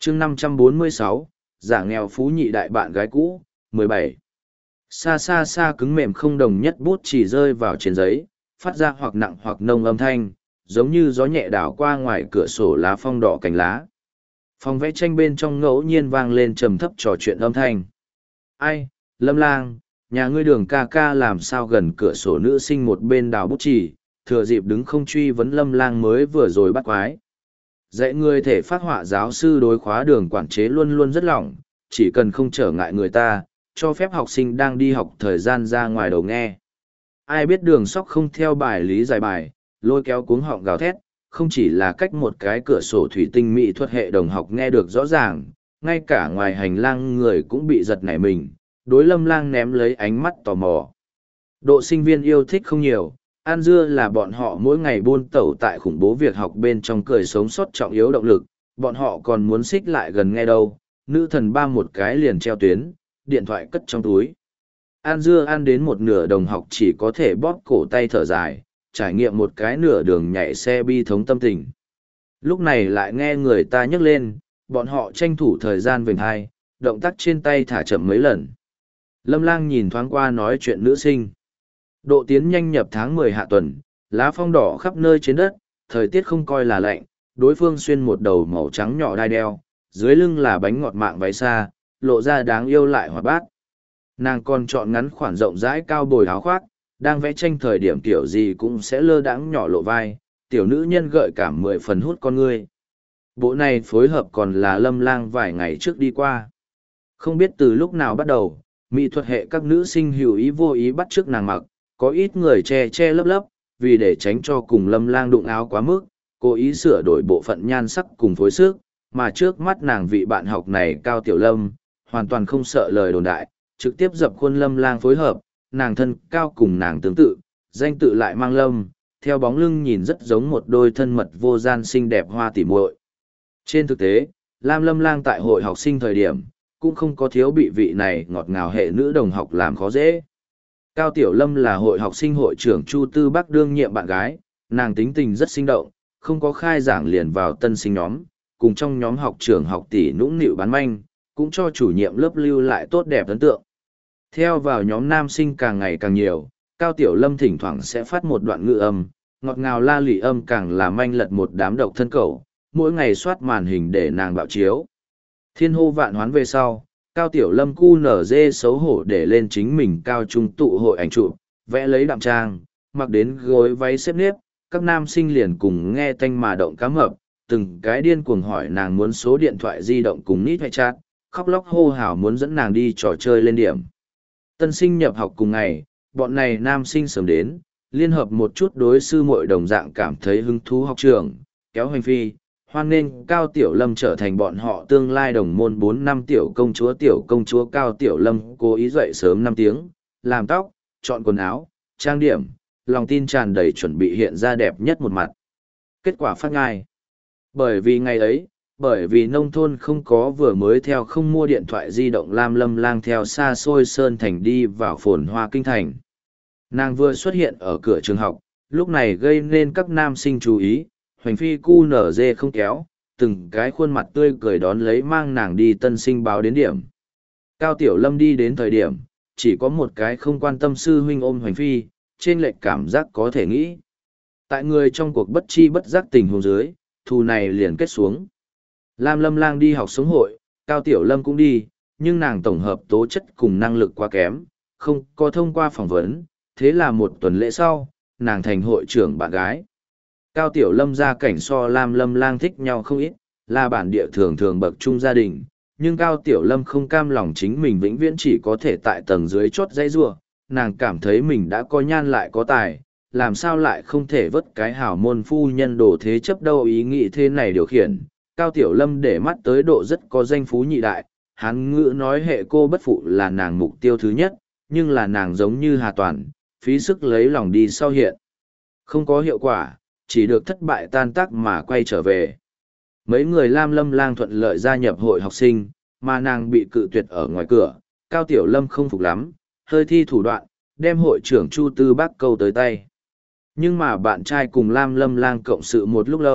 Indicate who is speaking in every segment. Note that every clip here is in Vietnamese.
Speaker 1: chương 546, giả nghèo phú nhị đại bạn gái cũ, 17. Xa xa xa cứng mềm không đồng nhất bút chỉ rơi vào trên giấy, phát ra hoặc nặng hoặc nông âm thanh, giống như gió nhẹ đảo qua ngoài cửa sổ lá phong đỏ cành lá. Phòng vẽ tranh bên trong ngẫu nhiên vang lên trầm thấp trò chuyện âm thanh. Ai, Lâm Lang, nhà ngươi Đường ca ca làm sao gần cửa sổ nữ sinh một bên đào bút chì, thừa dịp đứng không truy vấn Lâm Lang mới vừa rồi bắt quái. Dạy người thể phát họa giáo sư đối khóa Đường quản chế luôn luôn rất lỏng, chỉ cần không trở ngại người ta, cho phép học sinh đang đi học thời gian ra ngoài đầu nghe. Ai biết Đường Sóc không theo bài lý giải bài, lôi kéo cuống họng gào thét, không chỉ là cách một cái cửa sổ thủy tinh mỹ thuật hệ đồng học nghe được rõ ràng, ngay cả ngoài hành lang người cũng bị giật nảy mình, đối Lâm Lang ném lấy ánh mắt tò mò. Độ sinh viên yêu thích không nhiều, ăn dưa là bọn họ mỗi ngày buôn tẩu tại khủng bố việc học bên trong cười sống sót trọng yếu động lực, bọn họ còn muốn xích lại gần nghe đâu, nữ thần ba một cái liền treo tuyến, điện thoại cất trong túi. Ăn dưa ăn đến một nửa đồng học chỉ có thể bóp cổ tay thở dài, trải nghiệm một cái nửa đường nhảy xe bi thống tâm tình. Lúc này lại nghe người ta nhắc lên, bọn họ tranh thủ thời gian vểnh hai, động tác trên tay thả chậm mấy lần. Lâm Lang nhìn thoáng qua nói chuyện nữ sinh. Độ tiến nhanh nhập tháng 10 hạ tuần, lá phong đỏ khắp nơi trên đất, thời tiết không coi là lạnh, đối phương xuyên một đầu màu trắng nhỏ đai đeo, dưới lưng là bánh ngọt mạng váy xa, lộ ra đáng yêu lại hoạt bát. Nàng còn chọn ngắn khoản rộng rãi cao bồi áo khoác, đang vẽ tranh thời điểm kiểu gì cũng sẽ lơ đãng nhỏ lộ vai, tiểu nữ nhân gợi cảm 10 phần hút con ngươi. Bộ này phối hợp còn là Lâm Lang vài ngày trước đi qua. Không biết từ lúc nào bắt đầu, mỹ thuật hệ các nữ sinh hữu ý vô ý bắt chước nàng mặc, có ít người che che lấp lấp, vì để tránh cho cùng Lâm Lang đụng áo quá mức, cố ý sửa đổi bộ phận nhan sắc cùng phối sức, mà trước mắt nàng vị bạn học này Cao Tiểu Lâm, hoàn toàn không sợ lời đồn đại, trực tiếp dập khuôn Lâm Lang phối hợp, nàng thân cao cùng nàng tương tự, danh tự lại mang Lâm, theo bóng lưng nhìn rất giống một đôi thân mật vô gian xinh đẹp hoa tỉ muội. Trên thực tế, Lâm Lang tại hội học sinh thời điểm, cũng không có thiếu bị vị này ngọt ngào hệ nữ đồng học làm khó dễ. Cao Tiểu Lâm là hội học sinh hội trưởng Chu Tư Bắc đương nhiệm bạn gái, nàng tính tình rất sinh động, không có khai giảng liền vào tân sinh nhóm, cùng trong nhóm học trưởng học tỷ nũng nịu bán manh, cũng cho chủ nhiệm lớp lưu lại tốt đẹp ấn tượng. Theo vào nhóm nam sinh càng ngày càng nhiều, Cao Tiểu Lâm thỉnh thoảng sẽ phát một đoạn ngữ âm, ngọt ngào la lị âm càng làm manh lật một đám độc thân cẩu, mỗi ngày soát màn hình để nàng bạo chiếu. Thiên hô vạn hoán về sau, Cao Tiểu Lâm cu nở dê xấu hổ để lên chính mình cao trung tụ hội ảnh chụp, vẽ lấy đạm trang, mặc đến gối váy xếp nếp, các nam sinh liền cùng nghe tanh mà động cá mập, từng cái điên cuồng hỏi nàng muốn số điện thoại di động cùng nít hay chat, khóc lóc hô hào muốn dẫn nàng đi trò chơi lên điểm. Tân sinh nhập học cùng ngày, bọn này nam sinh sớm đến, liên hợp một chút đối sư muội đồng dạng cảm thấy hứng thú học trường, kéo hành phi, hoan nên Cao Tiểu Lâm trở thành bọn họ tương lai đồng môn 4 năm tiểu công chúa Cao Tiểu Lâm cố ý dậy sớm 5 tiếng, làm tóc, chọn quần áo, trang điểm, lòng tin tràn đầy chuẩn bị hiện ra đẹp nhất một mặt. Kết quả phát ngai. Bởi vì ngày ấy, bởi vì nông thôn không có vừa mới theo không mua điện thoại di động Lâm Lang theo xa xôi Sơn Thành đi vào phồn hoa kinh thành. Nàng vừa xuất hiện ở cửa trường học, lúc này gây nên các nam sinh chú ý, hoành phi cu nở dê không kéo, từng cái khuôn mặt tươi cười đón lấy mang nàng đi tân sinh báo đến điểm. Cao Tiểu Lâm đi đến thời điểm, chỉ có một cái không quan tâm sư huynh ôm hoành phi, trên lệch cảm giác có thể nghĩ. Tại người trong cuộc bất chi bất giác tình huống dưới, thù này liền kết xuống. Lâm Lang đi học sống hội, Cao Tiểu Lâm cũng đi, nhưng nàng tổng hợp tố chất cùng năng lực quá kém, không có thông qua phỏng vấn, thế là một tuần lễ sau, nàng thành hội trưởng bạn gái. Cao Tiểu Lâm gia cảnh so Lâm Lang thích nhau không ít, là bản địa thường thường bậc trung gia đình, nhưng Cao Tiểu Lâm không cam lòng chính mình vĩnh viễn chỉ có thể tại tầng dưới chốt dãy rua, nàng cảm thấy mình đã có nhan lại có tài, làm sao lại không thể vớt cái hảo môn phu nhân đồ thế chấp đâu ý nghĩ thế này điều khiển. Cao Tiểu Lâm để mắt tới độ rất có danh phú nhị đại, Hán ngữ nói hệ cô bất phụ là nàng mục tiêu thứ nhất, nhưng là nàng giống như Hà Toàn, phí sức lấy lòng đi sau hiện. Không có hiệu quả, chỉ được thất bại tan tác mà quay trở về. Mấy người Lâm Lang thuận lợi gia nhập hội học sinh, mà nàng bị cự tuyệt ở ngoài cửa, Cao Tiểu Lâm không phục lắm, hơi thi thủ đoạn, đem hội trưởng Chu Tư Bắc câu tới tay. Nhưng mà bạn trai cùng Lâm Lang cộng sự một lúc lâu,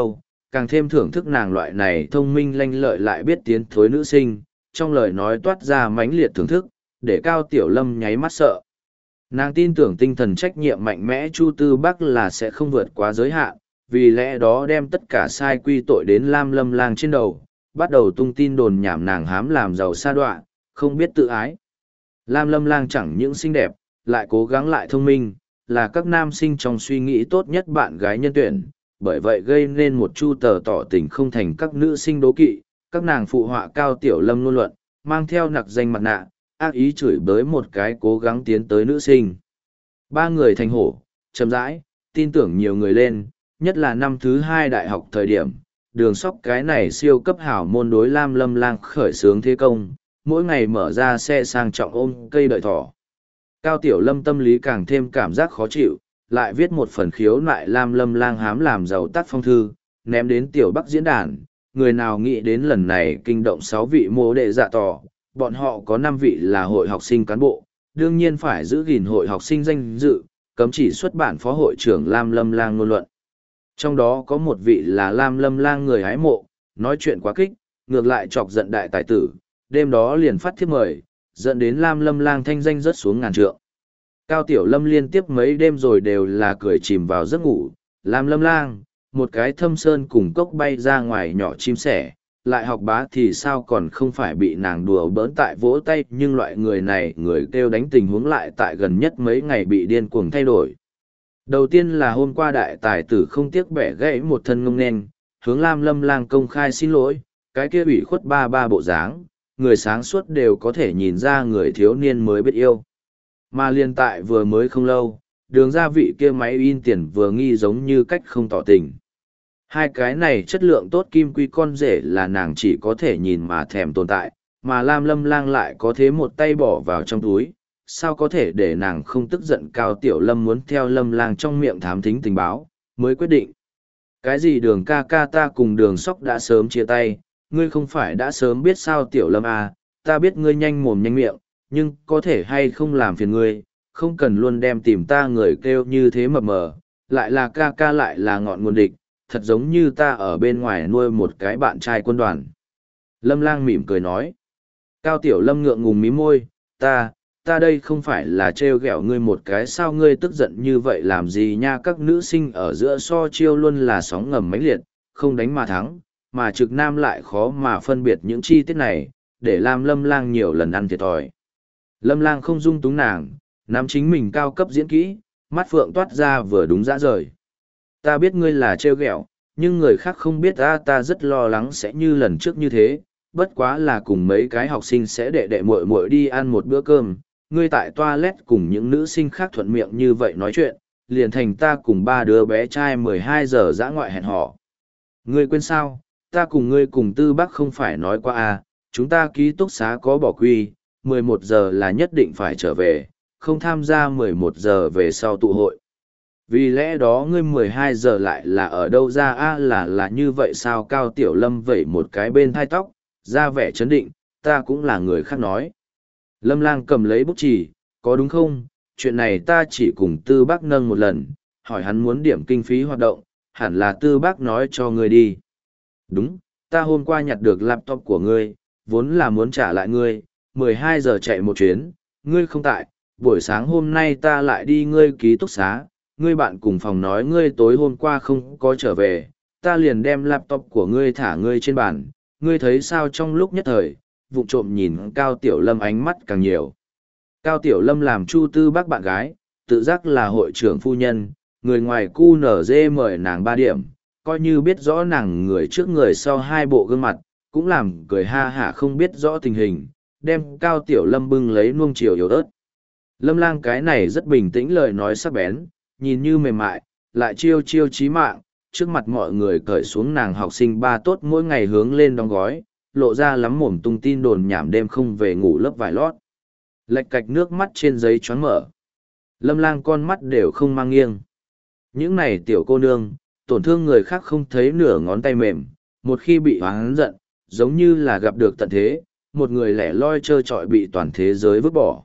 Speaker 1: càng thêm thưởng thức nàng loại này thông minh lanh lợi lại biết tiến thối nữ sinh, trong lời nói toát ra mãnh liệt thưởng thức, để Cao Tiểu Lâm nháy mắt sợ. Nàng tin tưởng tinh thần trách nhiệm mạnh mẽ Chu Tư Bắc là sẽ không vượt quá giới hạn, vì lẽ đó đem tất cả sai quy tội đến Lam Lâm Lang trên đầu, bắt đầu tung tin đồn nhảm nàng hám làm giàu sa đọa, không biết tự ái. Lam Lâm Lang chẳng những xinh đẹp, lại cố gắng lại thông minh, là các nam sinh trong suy nghĩ tốt nhất bạn gái nhân tuyển, bởi vậy gây nên một chu tờ tỏ tình không thành các nữ sinh đố kỵ, các nàng phụ họa Cao Tiểu Lâm luôn luận, mang theo nặc danh mặt nạ, ác ý chửi bới một cái cố gắng tiến tới nữ sinh. Ba người thành hổ, chậm rãi, tin tưởng nhiều người lên, nhất là năm thứ 2 đại học thời điểm, đường sóc cái này siêu cấp hảo môn đối Lam Lâm Lang khởi xướng thế công, mỗi ngày mở ra xe sang trọng ôm cây đợi thỏ. Cao Tiểu Lâm tâm lý càng thêm cảm giác khó chịu, lại viết một phần khiếu nại Lam Lâm Lang hám làm giàu tác phong thư, ném đến Tiểu Bắc diễn đàn, người nào nghĩ đến lần này kinh động 6 vị mô đệ dạ tỏ, bọn họ có 5 vị là hội học sinh cán bộ, đương nhiên phải giữ gìn hội học sinh danh dự, cấm chỉ xuất bản phó hội trưởng Lam Lâm Lang ngôn luận. Trong đó có một vị là Lam Lâm Lang người hái mộ, nói chuyện quá kích, ngược lại chọc giận đại tài tử, đêm đó liền phát thiếp mời, dẫn đến Lam Lâm Lang thanh danh rớt xuống ngàn trượng. Cao Tiểu Lâm liên tiếp mấy đêm rồi đều là cười chìm vào giấc ngủ, Lam Lâm Lang, một cái thâm sơn cùng cốc bay ra ngoài nhỏ chim sẻ, lại học bá thì sao còn không phải bị nàng đùa bỡn tại vỗ tay, nhưng loại người này người kêu đánh tình huống lại tại gần nhất mấy ngày bị điên cuồng thay đổi. Đầu tiên là hôm qua đại tài tử không tiếc bẻ gãy một thân ngông nên, hướng Lam Lâm Lang công khai xin lỗi, cái kia ủy khuất ba bộ dáng, người sáng suốt đều có thể nhìn ra người thiếu niên mới biết yêu. Mà liên tại vừa mới không lâu, đường ra vị kia máy in tiền vừa nghi giống như cách không tỏ tình. Hai cái này chất lượng tốt kim quy con rể là nàng chỉ có thể nhìn mà thèm tồn tại, mà Lam Lâm Lang lại có thế một tay bỏ vào trong túi, sao có thể để nàng không tức giận. Cao Tiểu Lâm muốn theo Lâm Lang trong miệng thám thính tình báo, mới quyết định. Cái gì đường ca ca ta cùng đường sóc đã sớm chia tay, ngươi không phải đã sớm biết sao Tiểu Lâm à, ta biết ngươi nhanh mồm nhanh miệng, nhưng có thể hay không làm phiền ngươi, không cần luôn đem tìm ta người kêu như thế mập mờ, lại là ca ca lại là ngọn nguồn địch, thật giống như ta ở bên ngoài nuôi một cái bạn trai quân đoàn. Lâm Lang mỉm cười nói. Cao Tiểu Lâm ngượng ngùng mí môi, ta đây không phải là trêu ghẹo ngươi một cái sao ngươi tức giận như vậy làm gì nha. Các nữ sinh ở giữa so chiêu luôn là sóng ngầm mãnh liệt, không đánh mà thắng, mà trực nam lại khó mà phân biệt những chi tiết này, để làm Lâm Lang nhiều lần ăn thiệt thòi. Lâm Lang không dung túng nàng, nắm chính mình cao cấp diễn kỹ, mắt phượng toát ra vừa đúng dã rời. Ta biết ngươi là trêu ghẹo, nhưng người khác không biết ta rất lo lắng sẽ như lần trước như thế, bất quá là cùng mấy cái học sinh sẽ đệ muội muội đi ăn một bữa cơm, ngươi tại toilet cùng những nữ sinh khác thuận miệng như vậy nói chuyện, liền thành ta cùng 3 đứa bé trai 12 giờ dã ngoại hẹn hò. Ngươi quên sao, ta cùng ngươi cùng Tư Bắc không phải nói qua chúng ta ký túc xá có bỏ quy, 11 giờ là nhất định phải trở về, không tham gia 11 giờ về sau tụ hội. Vì lẽ đó ngươi 12 giờ lại là ở đâu ra là như vậy sao? Cao Tiểu Lâm vẩy một cái bên thai tóc, ra vẻ chấn định, ta cũng là người khác nói. Lâm Lang cầm lấy bút chì, có đúng không? Chuyện này ta chỉ cùng Tư Bác nâng một lần, hỏi hắn muốn điểm kinh phí hoạt động, hẳn là Tư Bác nói cho ngươi đi. Đúng, ta hôm qua nhặt được laptop của ngươi, vốn là muốn trả lại ngươi, 12 giờ chạy một chuyến, ngươi không tại, buổi sáng hôm nay ta lại đi ngươi ký túc xá, ngươi bạn cùng phòng nói ngươi tối hôm qua không có trở về, ta liền đem laptop của ngươi thả ngươi trên bàn, ngươi thấy sao? Trong lúc nhất thời, vụng trộm nhìn Cao Tiểu Lâm ánh mắt càng nhiều. Cao Tiểu Lâm làm Chu Tư Bác bạn gái, tự giác là hội trưởng phu nhân, người ngoài QNZ mời nàng 3 điểm, coi như biết rõ nàng người trước người sau 2 bộ gương mặt, cũng làm cười ha hả không biết rõ tình hình, đem Cao Tiểu Lâm bưng lấy nuông chiều yếu ớt. Lâm Lang cái này rất bình tĩnh, lời nói sắc bén, nhìn như mềm mại, lại chiêu chiêu chí mạng, trước mặt mọi người cởi xuống nàng học sinh 3 tốt mỗi ngày hướng lên đóng gói, lộ ra lắm mồm tung tin đồn nhảm đêm không về ngủ lớp vải lót. Lệch cạch nước mắt trên giấy choáng mở. Lâm Lang con mắt đều không mang nghiêng. Những này tiểu cô nương, tổn thương người khác không thấy nửa ngón tay mềm, một khi bị oán giận, giống như là gặp được tận thế, một người lẻ loi trơ trọi bị toàn thế giới vứt bỏ.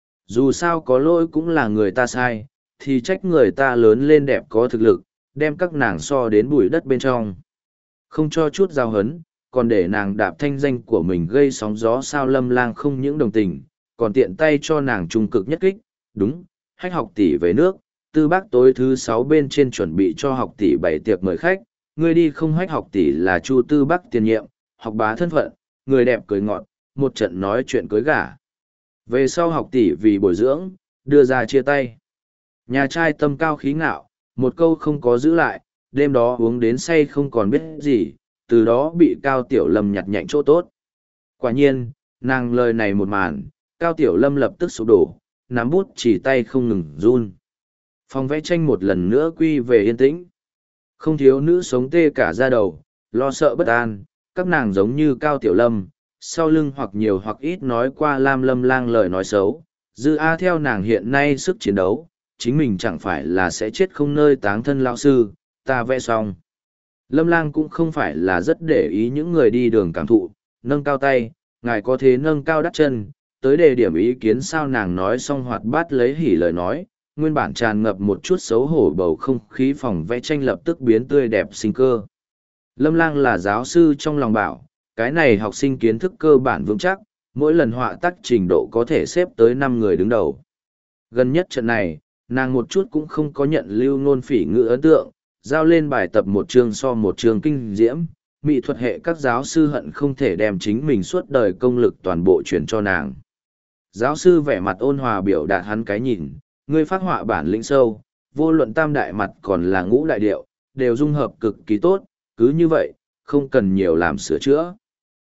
Speaker 1: Dù sao có lỗi cũng là người ta sai, thì trách người ta lớn lên đẹp có thực lực, đem các nàng so đến bụi đất bên trong. Không cho chút giao hấn, còn để nàng đạp thanh danh của mình gây sóng gió sao Lâm Lang không những đồng tình, còn tiện tay cho nàng trung cực nhất kích. Đúng, Hách học tỷ về nước, Tư Bác tối thứ 6 bên trên chuẩn bị cho học tỷ bày tiệc mời khách, ngươi đi không? Hách học tỷ là Chu Tư Bác tiền nhiệm, học bá thân phận, người đẹp cười ngọt, một trận nói chuyện cưới gả. Về sau học tỷ vì bồi dưỡng, đưa ra chia tay. Nhà trai tâm cao khí ngạo, một câu không có giữ lại, đêm đó uống đến say không còn biết gì, từ đó bị Cao Tiểu Lâm nhặt nhạnh chỗ tốt. Quả nhiên, nàng lời này một màn, Cao Tiểu Lâm lập tức sụp đổ, nắm bút chỉ tay không ngừng run. Phòng vẽ tranh một lần nữa quy về yên tĩnh. Không thiếu nữ sống tê cả da đầu, lo sợ bất an, các nàng giống như Cao Tiểu Lâm, sau lưng hoặc nhiều hoặc ít nói qua Lâm Lang lời nói xấu. Dư A theo nàng hiện nay sức chiến đấu, chính mình chẳng phải là sẽ chết không nơi táng thân lão sư, ta vẽ xong. Lâm Lang cũng không phải là rất để ý những người đi đường cảm thụ, nâng cao tay, ngài có thế nâng cao đắt chân, tới đề điểm ý kiến sao. Nàng nói xong hoạt bát lấy hỉ lời nói, nguyên bản tràn ngập một chút xấu hổ bầu không khí phòng vẽ tranh lập tức biến tươi đẹp sinh cơ. Lâm Lang là giáo sư trong lòng bảo, cái này học sinh kiến thức cơ bản vững chắc, mỗi lần họa tác trình độ có thể xếp tới 5 người đứng đầu. Gần nhất trận này, nàng một chút cũng không có nhận lưu ngôn phỉ ngữ ấn tượng, giao lên bài tập một chương so một chương kinh diễm, mỹ thuật hệ các giáo sư hận không thể đem chính mình suốt đời công lực toàn bộ chuyển cho nàng. Giáo sư vẻ mặt ôn hòa biểu đạt hắn cái nhìn, ngươi phát họa bản lĩnh sâu, vô luận tam đại mặt còn là ngũ đại điệu, đều dung hợp cực kỳ tốt, cứ như vậy, không cần nhiều làm sửa chữa.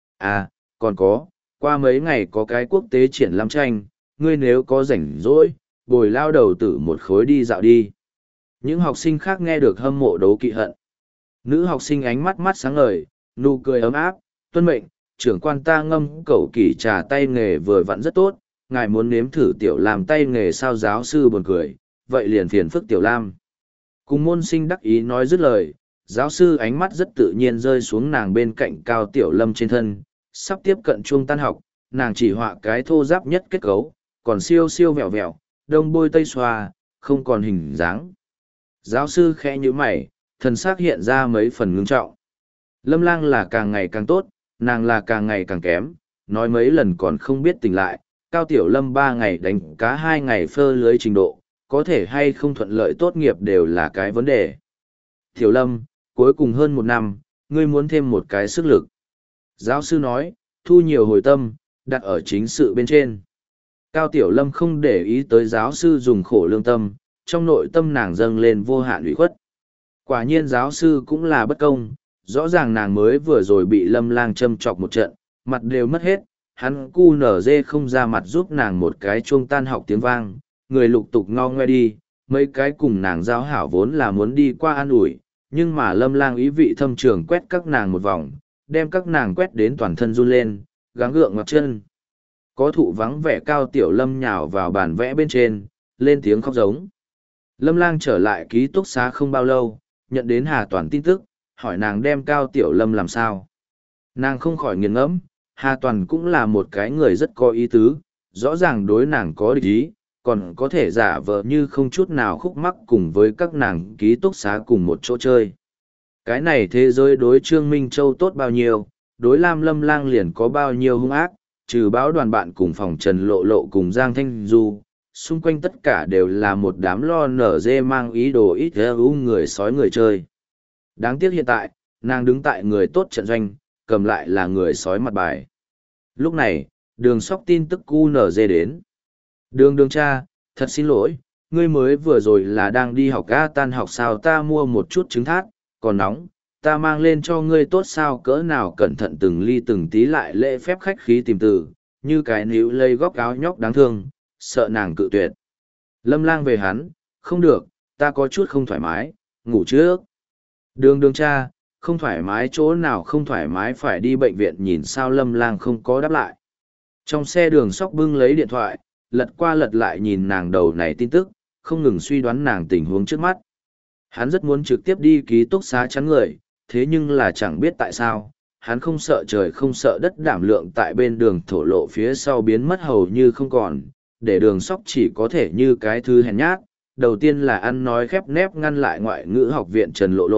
Speaker 1: À, còn có, qua mấy ngày có cái quốc tế triển lãm tranh, ngươi nếu có rảnh rỗi, bồi lao đầu tử một khối đi dạo đi. Những học sinh khác nghe được hâm mộ đấu kỵ hận. Nữ học sinh ánh mắt mắt sáng ngời, nụ cười ấm áp, tuân mệnh, trưởng quan ta ngâm cẩu kỷ trà tay nghề vừa vặn rất tốt, ngài muốn nếm thử Tiểu Lam tay nghề sao? Giáo sư buồn cười, vậy liền phiền phức Tiểu Lam. Cùng môn sinh đắc ý nói dứt lời, giáo sư ánh mắt rất tự nhiên rơi xuống nàng bên cạnh Cao Tiểu Lâm trên thân, sắp tiếp cận chuông tan học, nàng chỉ họa cái thô giáp nhất kết cấu, còn siêu siêu vẹo vẹo, đông bôi tây xoa, không còn hình dáng. Giáo sư khẽ nhíu mày, thần sắc hiện ra mấy phần ngưng trọng. Lâm Lang là càng ngày càng tốt, nàng là càng ngày càng kém, nói mấy lần còn không biết tỉnh lại. Cao Tiểu Lâm 3 ngày đánh cá 2 ngày phơ lưới trình độ, có thể hay không thuận lợi tốt nghiệp đều là cái vấn đề. Tiểu Lâm, cuối cùng hơn 1 năm, ngươi muốn thêm một cái sức lực. Giáo sư nói, thu nhiều hồi tâm, đặt ở chính sự bên trên. Cao Tiểu Lâm không để ý tới giáo sư dùng khổ lương tâm, trong nội tâm nàng dâng lên vô hạn ủy khuất. Quả nhiên giáo sư cũng là bất công, rõ ràng nàng mới vừa rồi bị Lâm Lang châm chọc một trận, mặt đều mất hết, hắn cu nở dê không ra mặt giúp nàng một cái chuông tan học tiếng vang, người lục tục ngao ngoe đi, mấy cái cùng nàng giao hảo vốn là muốn đi qua an ủi, nhưng mà Lâm Lang ý vị thâm trường quét các nàng một vòng, đem các nàng quét đến toàn thân run lên, gắng gượng ngoặc chân. Có thụ vắng vẻ Cao Tiểu Lâm nhào vào bàn vẽ bên trên, lên tiếng khóc giống. Lâm Lang trở lại ký túc xá không bao lâu, nhận đến Hà Toàn tin tức, hỏi nàng đem Cao Tiểu Lâm làm sao. Nàng không khỏi nghiền ngẫm, Hà Toàn cũng là một cái người rất có ý tứ, rõ ràng đối nàng có địch ý, còn có thể giả vờ như không chút nào khúc mắc cùng với các nàng ký túc xá cùng một chỗ chơi. Cái này thế giới đối Trương Minh Châu tốt bao nhiêu, đối Lâm Lang liền có bao nhiêu hung ác, trừ báo đoàn bạn cùng phòng Trần Lộ Lộ cùng Giang Thanh Du, xung quanh tất cả đều là một đám lo nở dê mang ý đồ ít ưu người sói người chơi. Đáng tiếc hiện tại, nàng đứng tại người tốt trận doanh, cầm lại là người sói mặt bài. Lúc này, Đường Sóc tin tức QNZ đến. Đường cha, thật xin lỗi, ngươi mới vừa rồi là đang đi học tan học sao? Ta mua một chút trứng thát, còn nóng, ta mang lên cho ngươi tốt sao? Cỡ nào cẩn thận từng ly từng tí lại lễ phép khách khí tìm từ, như cái níu lây góc áo nhóc đáng thương, sợ nàng cự tuyệt. Lâm Lang về hắn, không được, ta có chút không thoải mái, ngủ trước. Đường cha, không thoải mái chỗ nào không thoải mái phải đi bệnh viện nhìn sao? Lâm Lang không có đáp lại. Trong xe Đường Sóc bưng lấy điện thoại, lật qua lật lại nhìn nàng đầu này tin tức, không ngừng suy đoán nàng tình huống trước mắt. Hắn rất muốn trực tiếp đi ký túc xá chắn người, thế nhưng là chẳng biết tại sao, hắn không sợ trời không sợ đất, đảm lượng tại bên đường thổ lộ phía sau biến mất hầu như không còn, để Đường Sóc chỉ có thể như cái thứ hèn nhát. Đầu tiên là ăn nói khép nép ngăn lại ngoại ngữ học viện Trần Lộ Lộ,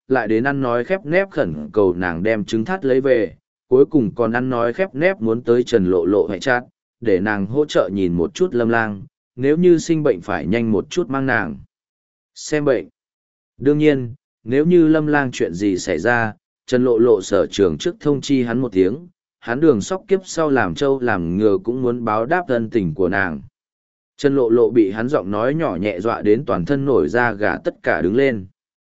Speaker 1: lại đến ăn nói khép nép khẩn cầu nàng đem trứng thắt lấy về, cuối cùng còn ăn nói khép nép muốn tới Trần Lộ Lộ hệ chát, để nàng hỗ trợ nhìn một chút Lâm Lang, nếu như sinh bệnh phải nhanh một chút mang nàng xem bệnh. Đương nhiên, nếu như Lâm Lang chuyện gì xảy ra, Trần Lộ Lộ sở trường trước thông chi hắn một tiếng, hắn Đường Sóc kiếp sau làm trâu làm ngựa cũng muốn báo đáp ân tình của nàng. Trần Lộ Lộ bị hắn giọng nói nhỏ nhẹ dọa đến toàn thân nổi da gà tất cả đứng lên.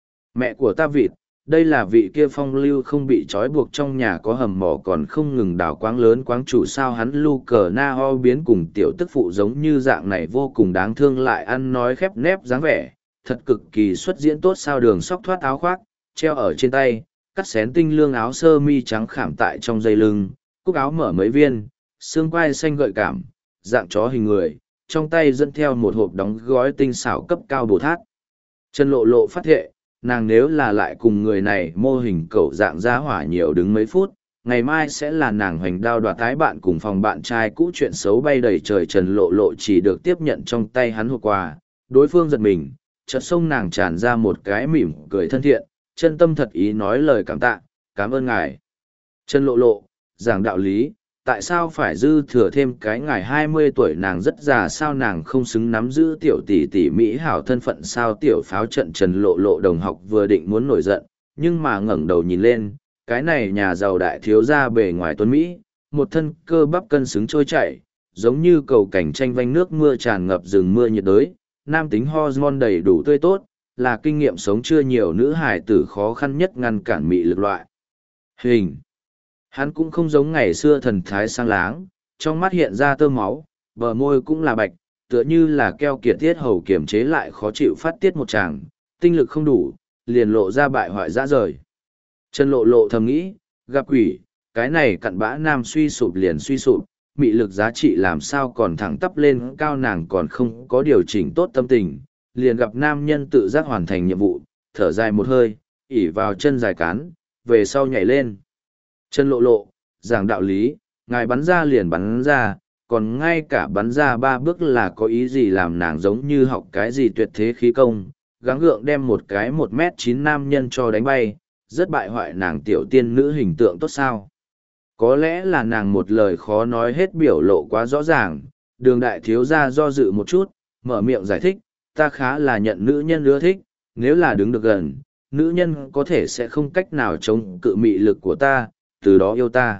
Speaker 1: Mẹ của ta vịt, đây là vị kia phong lưu không bị trói buộc trong nhà có hầm mỏ còn không ngừng đào quáng lớn quáng chủ, sao hắn lu cờ na ho biến cùng tiểu tức phụ giống như dạng này vô cùng đáng thương lại ăn nói khép nép dáng vẻ, thật cực kỳ xuất diễn tốt sao. Đường Sóc thoát áo khoác, treo ở trên tay, cắt xén tinh lương áo sơ mi trắng khảm tại trong dây lưng, cúc áo mở mấy viên, xương quai xanh gợi cảm, dạng chó hình người, trong tay dẫn theo một hộp đóng gói tinh xảo cấp cao bồ thát. Trần Lộ Lộ phát hiện, nàng nếu là lại cùng người này mô hình cẩu dạng giá hỏa nhiều đứng mấy phút, ngày mai sẽ là nàng hoành đao đoạt tái bạn cùng phòng bạn trai cũ chuyện xấu bay đầy trời. Trần Lộ Lộ chỉ được tiếp nhận trong tay hắn hộp quà, đối phương giật mình, chợt xông nàng tràn ra một cái mỉm cười thân thiện, chân tâm thật ý nói lời cảm tạ, cảm ơn ngài. Trần Lộ Lộ, giảng đạo lý, tại sao phải dư thừa thêm cái ngài 20 tuổi nàng rất già sao, nàng không xứng nắm giữ tiểu tỷ tỷ mỹ hảo thân phận sao. Tiểu pháo trận Trần Lộ Lộ đồng học vừa định muốn nổi giận, nhưng mà ngẩng đầu nhìn lên, cái này nhà giàu đại thiếu gia bề ngoài tuấn Mỹ, một thân cơ bắp cân xứng trôi chảy, giống như cầu cảnh tranh vanh nước mưa tràn ngập rừng mưa nhiệt đới, nam tính hormone đầy đủ tươi tốt, là kinh nghiệm sống chưa nhiều nữ hài tử khó khăn nhất ngăn cản mị lực loại hình. Hắn cũng không giống ngày xưa thần thái sang láng, trong mắt hiện ra tơ máu, bờ môi cũng là bạch, tựa như là keo kiệt tiết hầu kiềm chế lại khó chịu phát tiết một tràng, tinh lực không đủ, liền lộ ra bại hoại dã rời. Trần Lộ Lộ thầm nghĩ, gặp quỷ, cái này cặn bã nam suy sụp liền suy sụp, mị lực giá trị làm sao còn thẳng tắp lên cao, nàng còn không có điều chỉnh tốt tâm tình, liền gặp nam nhân tự giác hoàn thành nhiệm vụ, thở dài một hơi, ỉ vào chân dài cán, về sau nhảy lên. Trần Lộ Lộ, giảng đạo lý, ngài bắn ra liền bắn ra, còn ngay cả bắn ra 3 bước là có ý gì, làm nàng giống như học cái gì tuyệt thế khí công, gắng gượng đem một cái 1m9 nam nhân cho đánh bay, rất bại hoại nàng tiểu tiên nữ hình tượng tốt sao. Có lẽ là nàng một lời khó nói hết biểu lộ quá rõ ràng, Đường đại thiếu gia do dự một chút, mở miệng giải thích, ta khá là nhận nữ nhân ưa thích, nếu là đứng được gần, nữ nhân có thể sẽ không cách nào chống cự mị lực của ta, từ đó yêu ta.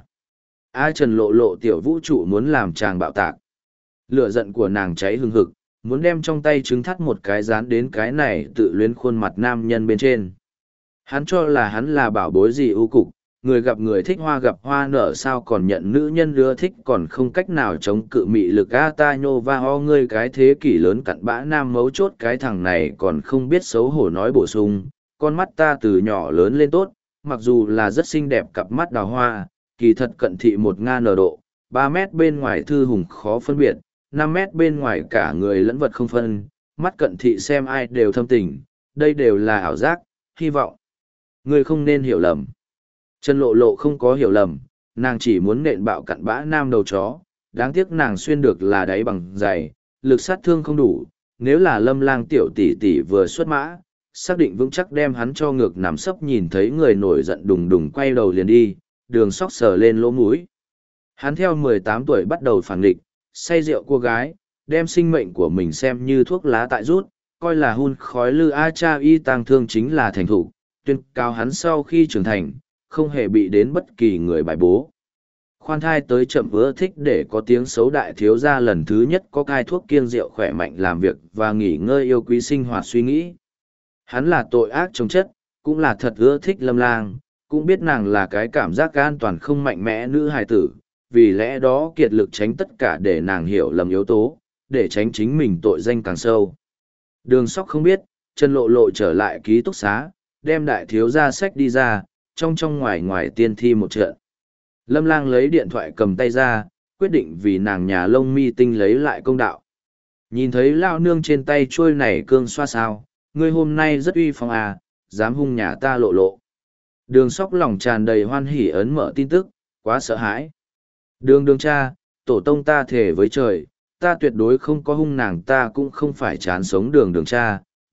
Speaker 1: Trần Lộ Lộ tiểu vũ trụ muốn làm chàng bạo tạc. Lửa giận của nàng cháy hừng hực, muốn đem trong tay trứng thắt một cái dán đến cái này tự luyến khuôn mặt nam nhân bên trên. Hắn cho là hắn là bảo bối gì ưu cục, người gặp người thích hoa gặp hoa nở sao, còn nhận nữ nhân ưa thích còn không cách nào chống cự mị lực. Ta nhô va ho, ngươi cái thế kỷ lớn cặn bã nam, mấu chốt cái thằng này còn không biết xấu hổ nói bổ sung, con mắt ta từ nhỏ lớn lên tốt, mặc dù là rất xinh đẹp cặp mắt đào hoa, kỳ thật cận thị 1000 độ, 3 mét bên ngoài thư hùng khó phân biệt, 5 mét bên ngoài cả người lẫn vật không phân, mắt cận thị xem ai đều thâm tình, đây đều là ảo giác, hy vọng ngươi không nên hiểu lầm. Trần Lộ Lộ không có hiểu lầm, nàng chỉ muốn nện bạo cặn bã nam đầu chó, đáng tiếc nàng xuyên được là đáy bằng giày, lực sát thương không đủ, nếu là Lâm Lang tiểu tỷ tỷ vừa xuất mã, xác định vững chắc đem hắn cho ngược nằm sấp. Nhìn thấy người nổi giận đùng đùng quay đầu liền đi, Đường Sóc sờ lên lỗ mũi. Hắn theo 18 tuổi bắt đầu phản nghịch, say rượu cô gái, đem sinh mệnh của mình xem như thuốc lá tại rút, coi là hun khói lư cha y tang thương chính là thành thủ, tuyên cao hắn sau khi trưởng thành, không hề bị đến bất kỳ người bài bố. Khoan thai tới chậm ưa thích để có tiếng xấu đại thiếu gia lần thứ nhất có cai thuốc kiêng rượu khỏe mạnh làm việc và nghỉ ngơi yêu quý sinh hoạt suy nghĩ. Hắn là tội ác chống chất, cũng là thật ưa thích Lâm Lang, cũng biết nàng là cái cảm giác an toàn không mạnh mẽ nữ hài tử, vì lẽ đó kiệt lực tránh tất cả để nàng hiểu lầm yếu tố, để tránh chính mình tội danh càng sâu. Đường Sóc không biết, Trần Lộ Lộ trở lại ký túc xá, đem đại thiếu gia sách đi ra, trong ngoài ngoài tiên thi một trận. Lâm Lang lấy điện thoại cầm tay ra, quyết định vì nàng nhà lông mi tinh lấy lại công đạo. Nhìn thấy lao nương trên tay trôi này cương xoa sao, ngươi hôm nay rất uy phong à, dám hung nhà ta Lộ Lộ. Đường Sóc lòng tràn đầy hoan hỉ ấn mở tin tức, quá sợ hãi. Đường cha, tổ tông ta thề với trời, ta tuyệt đối không có hung nàng, ta cũng không phải chán sống đường cha,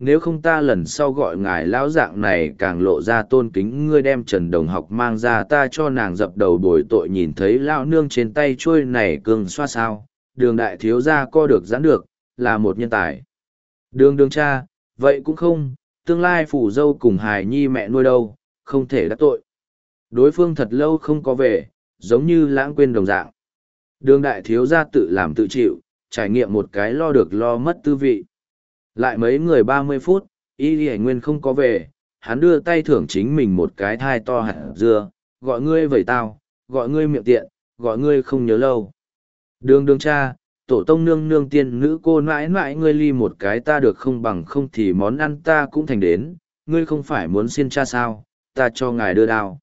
Speaker 1: nếu không ta lần sau gọi ngài lão dạng này càng lộ ra tôn kính. Ngươi đem Trần Đồng Học mang ra ta cho nàng dập đầu bồi tội. Nhìn thấy lão nương trên tay trôi này cường xoa sao, Đường đại thiếu gia co được giãn được, là một nhân tài. Đường cha, vậy cũng không, tương lai phủ dâu cùng hài nhi mẹ nuôi đâu, không thể đắc tội. Đối phương thật lâu không có về, giống như lãng quên đồng dạng. Đường đại thiếu gia tự làm tự chịu, trải nghiệm một cái lo được lo mất tư vị. Lại mấy người 30 phút, Y Lì Nguyên không có về, hắn đưa tay thưởng chính mình một cái thai to hạt dưa, gọi ngươi vẩy tao, gọi ngươi miệng tiện, gọi ngươi không nhớ lâu. Đường cha, tổ tông nương nương tiên nữ cô nãi nãi ngươi ly một cái ta được không bằng không thì món ăn ta cũng thành đến, ngươi không phải muốn xin cha sao, ta cho ngài đưa đao.